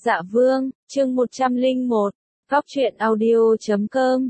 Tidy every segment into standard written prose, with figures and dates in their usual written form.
Dạ Vương, chương 101, Góc truyện audio.com.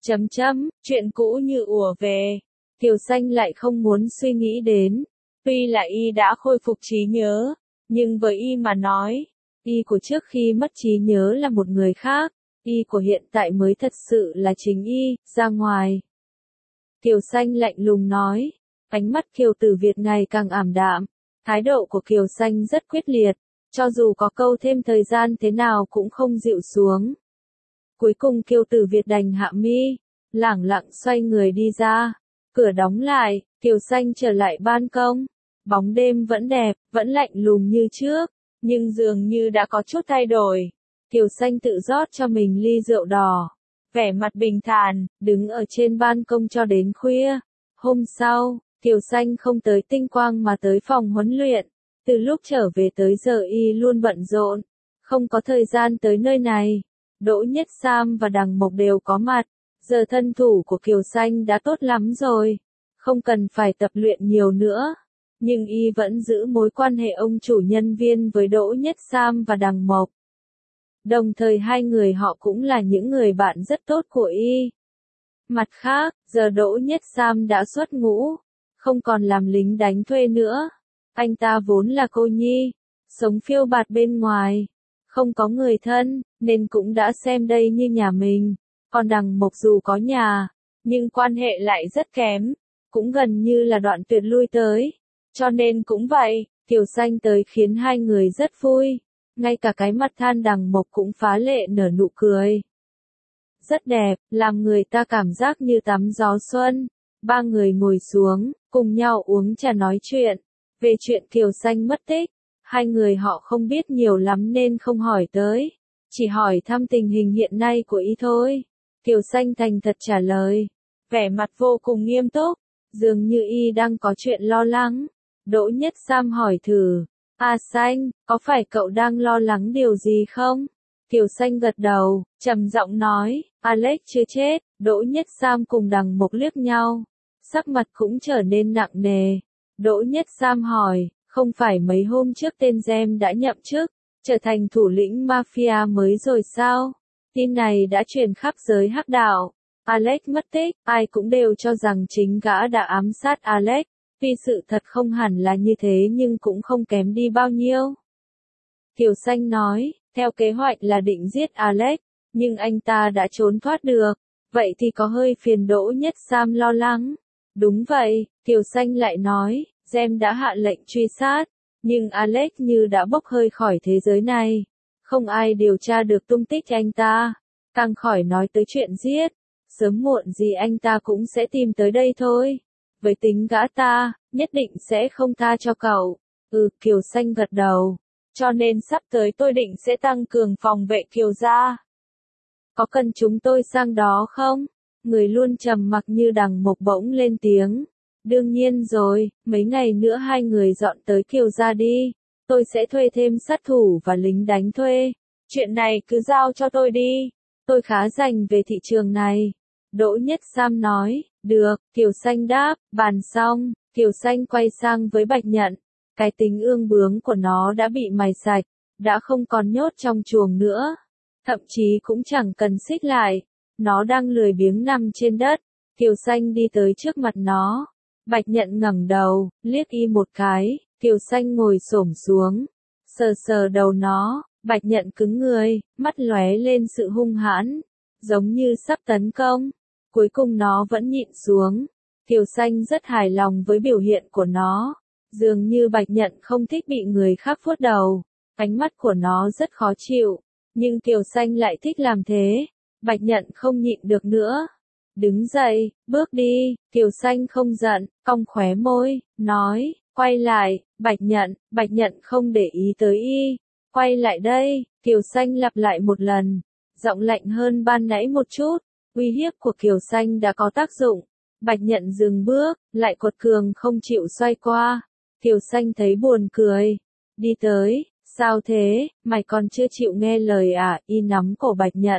Chuyện cũ như ùa về. Kiều Xanh lại không muốn suy nghĩ đến. Tuy là y đã khôi phục trí nhớ, nhưng với y mà nói, y của trước khi mất trí nhớ là một người khác, y của hiện tại mới thật sự là chính y, ra ngoài. Kiều Xanh lạnh lùng nói, ánh mắt Kiều Tử Việt ngày càng ảm đạm, thái độ của Kiều Xanh rất quyết liệt, cho dù có câu thêm thời gian thế nào cũng không dịu xuống. Cuối cùng Kiều Tử Việt đành hạ mi, lẳng lặng xoay người đi ra, cửa đóng lại, Kiều Xanh trở lại ban công, bóng đêm vẫn đẹp, vẫn lạnh lùng như trước, nhưng dường như đã có chút thay đổi. Kiều Xanh tự rót cho mình ly rượu đỏ, vẻ mặt bình thản, đứng ở trên ban công cho đến khuya. Hôm sau, Kiều Xanh không tới Tinh Quang mà tới phòng huấn luyện, từ lúc trở về tới giờ y luôn bận rộn, không có thời gian tới nơi này. Đỗ Nhất Sam và Đằng Mộc đều có mặt, giờ thân thủ của Kiều Xanh đã tốt lắm rồi, không cần phải tập luyện nhiều nữa, nhưng y vẫn giữ mối quan hệ ông chủ nhân viên với Đỗ Nhất Sam và Đằng Mộc. Đồng thời hai người họ cũng là những người bạn rất tốt của y. Mặt khác, giờ Đỗ Nhất Sam đã xuất ngũ, không còn làm lính đánh thuê nữa. Anh ta vốn là cô nhi, sống phiêu bạt bên ngoài, không có người thân, nên cũng đã xem đây như nhà mình. Còn Đằng Mộc dù có nhà, nhưng quan hệ lại rất kém, cũng gần như là đoạn tuyệt lui tới. Cho nên cũng vậy, Kiều Xanh tới khiến hai người rất vui. Ngay cả cái mặt than Đằng Mộc cũng phá lệ nở nụ cười. Rất đẹp, làm người ta cảm giác như tắm gió xuân. Ba người ngồi xuống, cùng nhau uống trà nói chuyện. Về chuyện Kiều Xanh mất tích, hai người họ không biết nhiều lắm nên không hỏi tới. Chỉ hỏi thăm tình hình hiện nay của y thôi. Kiều Xanh thành thật trả lời, vẻ mặt vô cùng nghiêm túc, dường như y đang có chuyện lo lắng. Đỗ Nhất Sam hỏi thử, Xanh, có phải cậu đang lo lắng điều gì không? Kiều Xanh gật đầu, trầm giọng nói, Alex chưa chết. Đỗ Nhất Sam cùng Đằng Mộc liếc nhau, sắc mặt cũng trở nên nặng nề. Đỗ Nhất Sam hỏi, không phải mấy hôm trước tên Gem đã nhậm chức, trở thành thủ lĩnh mafia mới rồi sao? Tin này đã truyền khắp giới hắc đạo. Alex mất tích, ai cũng đều cho rằng chính gã đã ám sát Alex. Tuy sự thật không hẳn là như thế nhưng cũng không kém đi bao nhiêu. Kiều Xanh nói, theo kế hoạch là định giết Alex, nhưng anh ta đã trốn thoát được. Vậy thì có hơi phiền. Đỗ Nhất Sam lo lắng. Đúng vậy, Kiều Xanh lại nói, Gem đã hạ lệnh truy sát, nhưng Alex như đã bốc hơi khỏi thế giới này. Không ai điều tra được tung tích anh ta, càng khỏi nói tới chuyện giết. Sớm muộn gì anh ta cũng sẽ tìm tới đây thôi. Với tính gã ta, nhất định sẽ không tha cho cậu. Kiều Xanh gật đầu. Cho nên sắp tới tôi định sẽ tăng cường phòng vệ Kiều gia. Có cần chúng tôi sang đó không? Người luôn trầm mặc như Đằng Mộc bỗng lên tiếng. Đương nhiên rồi, mấy ngày nữa hai người dọn tới Kiều gia đi. Tôi sẽ thuê thêm sát thủ và lính đánh thuê. Chuyện này cứ giao cho tôi đi. Tôi khá rành về thị trường này. Đỗ Nhất Sam nói, được, Kiều Xanh đáp. Bàn xong, Kiều Xanh quay sang với Bạch Nhận. Cái tính ương bướng của nó đã bị mài sạch, đã không còn nhốt trong chuồng nữa. Thậm chí cũng chẳng cần xích lại. Nó đang lười biếng nằm trên đất. Kiều Xanh đi tới trước mặt nó. Bạch Nhận ngẩng đầu, liếc y một cái. Kiều Xanh ngồi xổm xuống, sờ sờ đầu nó. Bạch Nhận cứng người, mắt lóe lên sự hung hãn, giống như sắp tấn công. Cuối cùng nó vẫn nhịn xuống. Kiều Xanh rất hài lòng với biểu hiện của nó. Dường như Bạch Nhận không thích bị người khác vuốt đầu. Ánh mắt của nó rất khó chịu. Nhưng Kiều Xanh lại thích làm thế. Bạch Nhận không nhịn được nữa. Đứng dậy, bước đi. Kiều Xanh không giận, cong khóe môi, nói, quay lại. Bạch Nhận không để ý tới y. Quay lại đây. Kiều Xanh lặp lại một lần. Giọng lạnh hơn ban nãy một chút. Uy hiếp của Kiều Xanh đã có tác dụng. Bạch Nhận dừng bước, lại quật cường không chịu xoay qua. Kiều Xanh thấy buồn cười. Đi tới, sao thế, mày còn chưa chịu nghe lời à? Y nắm cổ Bạch Nhận.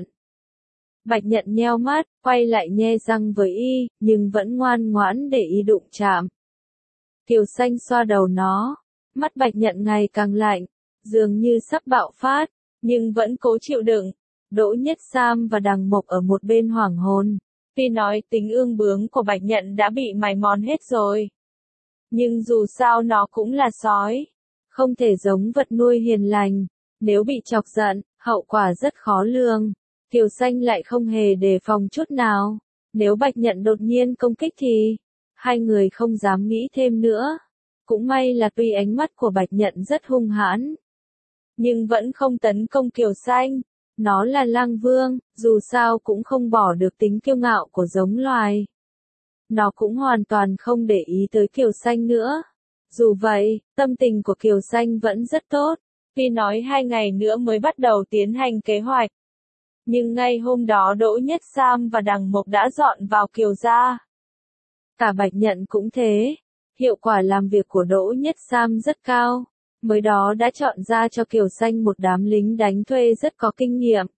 Bạch Nhận nheo mắt, quay lại nhe răng với y, nhưng vẫn ngoan ngoãn để y đụng chạm. Kiều Xanh xoa đầu nó. Mắt Bạch Nhận ngày càng lạnh, dường như sắp bạo phát. nhưng vẫn cố chịu đựng. Đỗ Nhất Sam và Đằng Mộc ở một bên hoảng hồn. Phi nói tính ương bướng của Bạch Nhận đã bị mài mòn hết rồi. Nhưng dù sao nó cũng là sói. Không thể giống vật nuôi hiền lành. Nếu bị chọc giận, hậu quả rất khó lường. Kiều Xanh lại không hề đề phòng chút nào. Nếu Bạch Nhận đột nhiên công kích thì hai người không dám nghĩ thêm nữa. Cũng may là tuy ánh mắt của Bạch Nhận rất hung hãn, nhưng vẫn không tấn công Kiều Xanh. Nó là lang vương, dù sao cũng không bỏ được tính kiêu ngạo của giống loài. Nó cũng hoàn toàn không để ý tới Kiều Xanh nữa. Dù vậy, tâm tình của Kiều Xanh vẫn rất tốt. Phi nói 2 ngày nữa mới bắt đầu tiến hành kế hoạch. Nhưng ngay hôm đó Đỗ Nhất Sam và Đằng Mộc đã dọn vào Kiều gia. Cả Bạch Nhận cũng thế. Hiệu quả làm việc của Đỗ Nhất Sam rất cao. Mới đó đã chọn ra cho Kiều Xanh một đám lính đánh thuê rất có kinh nghiệm.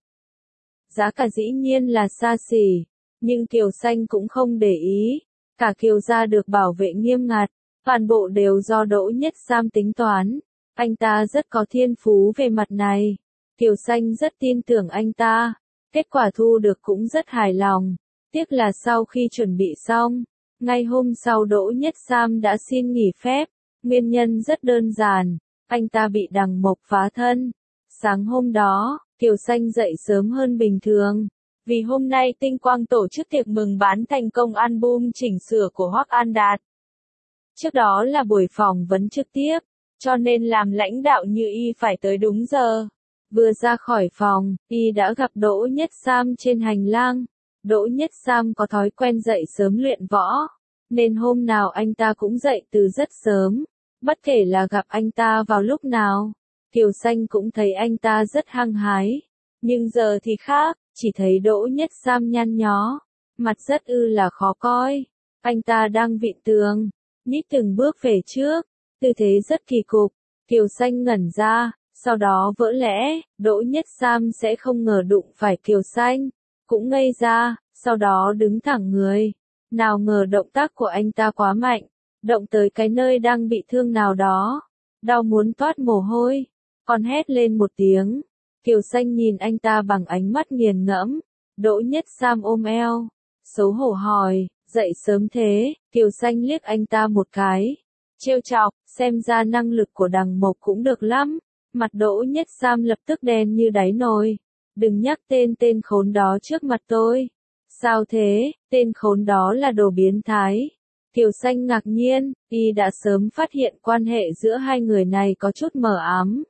Giá cả dĩ nhiên là xa xỉ, nhưng Kiều Xanh cũng không để ý. Cả Kiều gia được bảo vệ nghiêm ngặt, toàn bộ đều do Đỗ Nhất Sam tính toán. Anh ta rất có thiên phú về mặt này. Kiều Xanh rất tin tưởng anh ta. Kết quả thu được cũng rất hài lòng. Tiếc là sau khi chuẩn bị xong, ngay hôm sau Đỗ Nhất Sam đã xin nghỉ phép. Nguyên nhân rất đơn giản, anh ta bị Đằng Mộc phá thân. Sáng hôm đó, Kiều Xanh dậy sớm hơn bình thường. Vì hôm nay Tinh Quang tổ chức tiệc mừng bán thành công album chỉnh sửa của Hoắc An Đạt. Trước đó là buổi phỏng vấn trực tiếp, cho nên làm lãnh đạo Như Y phải tới đúng giờ. Vừa ra khỏi phòng, Y đã gặp Đỗ Nhất Sam trên hành lang. Đỗ Nhất Sam có thói quen dậy sớm luyện võ, nên hôm nào anh ta cũng dậy từ rất sớm. Bất kể là gặp anh ta vào lúc nào, Kiều Xanh cũng thấy anh ta rất hăng hái. Nhưng giờ thì khác, chỉ thấy Đỗ Nhất Sam nhăn nhó, mặt rất là khó coi. Anh ta đang vịn tường, nhích từng bước về trước, tư thế rất kỳ cục. Kiều Xanh ngẩn ra, sau đó vỡ lẽ, Đỗ Nhất Sam sẽ không ngờ đụng phải Kiều Xanh, cũng ngây ra, sau đó đứng thẳng người. Nào ngờ động tác của anh ta quá mạnh, động tới cái nơi đang bị thương nào đó, đau muốn toát mồ hôi, còn hét lên một tiếng. Kiều Xanh nhìn anh ta bằng ánh mắt nghiền ngẫm. Đỗ Nhất Sam ôm eo, xấu hổ hỏi, dậy sớm thế. Kiều Xanh liếc anh ta một cái, trêu chọc, xem ra năng lực của Đằng Mộc cũng được lắm. Mặt Đỗ Nhất Sam lập tức đen như đáy nồi. Đừng nhắc tên khốn đó trước mặt tôi. Sao thế? Tên khốn đó là đồ biến thái. Kiều Xanh ngạc nhiên, Y đã sớm phát hiện quan hệ giữa hai người này có chút mờ ám.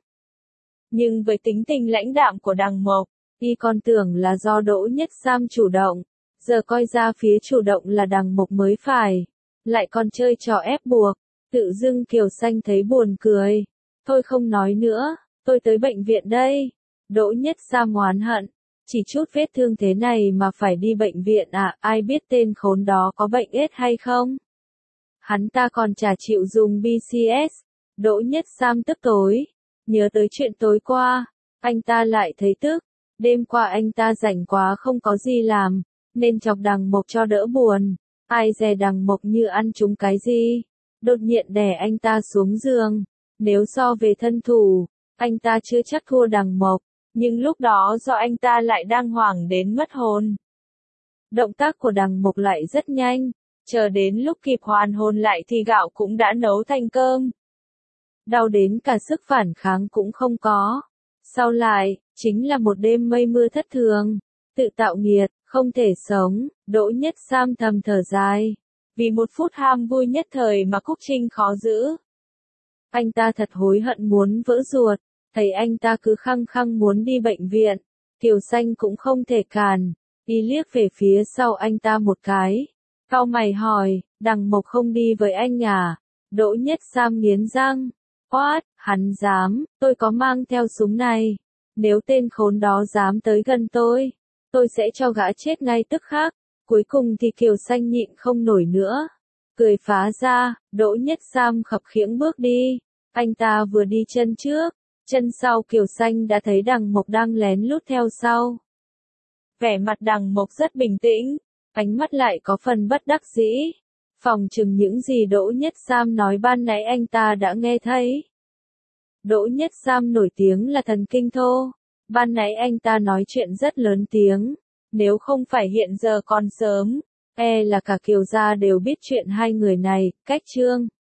Nhưng với tính tình lãnh đạm của Đằng Mộc, Y còn tưởng là do Đỗ Nhất Sam chủ động. Giờ coi ra phía chủ động là Đằng Mộc mới phải. Lại còn chơi trò ép buộc. Tự dưng Kiều Xanh thấy buồn cười. Thôi không nói nữa, tôi tới bệnh viện đây. Đỗ Nhất Sam oán hận. Chỉ chút vết thương thế này mà phải đi bệnh viện à, ai biết tên khốn đó có bệnh AIDS hay không? Hắn ta còn chả chịu dùng BCS. Đỗ Nhất Sam tức tối. Nhớ tới chuyện tối qua, anh ta lại thấy tức. Đêm qua anh ta rảnh quá không có gì làm, nên chọc Đằng Mộc cho đỡ buồn. Ai dè Đằng Mộc như ăn trúng cái gì, đột nhiên đè anh ta xuống giường. Nếu so về thân thủ, anh ta chưa chắc thua Đằng Mộc, nhưng lúc đó do anh ta lại đang hoảng đến mất hồn. Động tác của Đằng Mộc lại rất nhanh, chờ đến lúc kịp hoàn hồn lại thì gạo cũng đã nấu thành cơm. Đau đến cả sức phản kháng cũng không có. Sau lại, chính là một đêm mây mưa thất thường, tự tạo nghiệt, không thể sống. Đỗ Nhất Sam thầm thở dài, vì một phút ham vui nhất thời mà Cúc Trinh khó giữ. Anh ta thật hối hận muốn vỡ ruột, thấy anh ta cứ khăng khăng muốn đi bệnh viện. Kiều Xanh cũng không thể cản, đi liếc về phía sau anh ta một cái. Cau mày hỏi, Đằng Mộc không đi với anh à? Đỗ Nhất Sam nghiến răng. Oát, hắn dám, tôi có mang theo súng này. Nếu tên khốn đó dám tới gần tôi sẽ cho gã chết ngay tức khắc. Cuối cùng thì Kiều Xanh nhịn không nổi nữa. Cười phá ra, Đỗ Nhất Sam khập khiễng bước đi. Anh ta vừa đi chân trước, chân sau Kiều Xanh đã thấy Đằng Mộc đang lén lút theo sau. Vẻ mặt Đằng Mộc rất bình tĩnh, ánh mắt lại có phần bất đắc dĩ. Phòng chừng những gì Đỗ Nhất Sam nói ban nãy anh ta đã nghe thấy. Đỗ Nhất Sam nổi tiếng là thần kinh thô, Ban nãy anh ta nói chuyện rất lớn tiếng. Nếu không phải hiện giờ còn sớm, là cả Kiều gia đều biết chuyện hai người này, cách Trương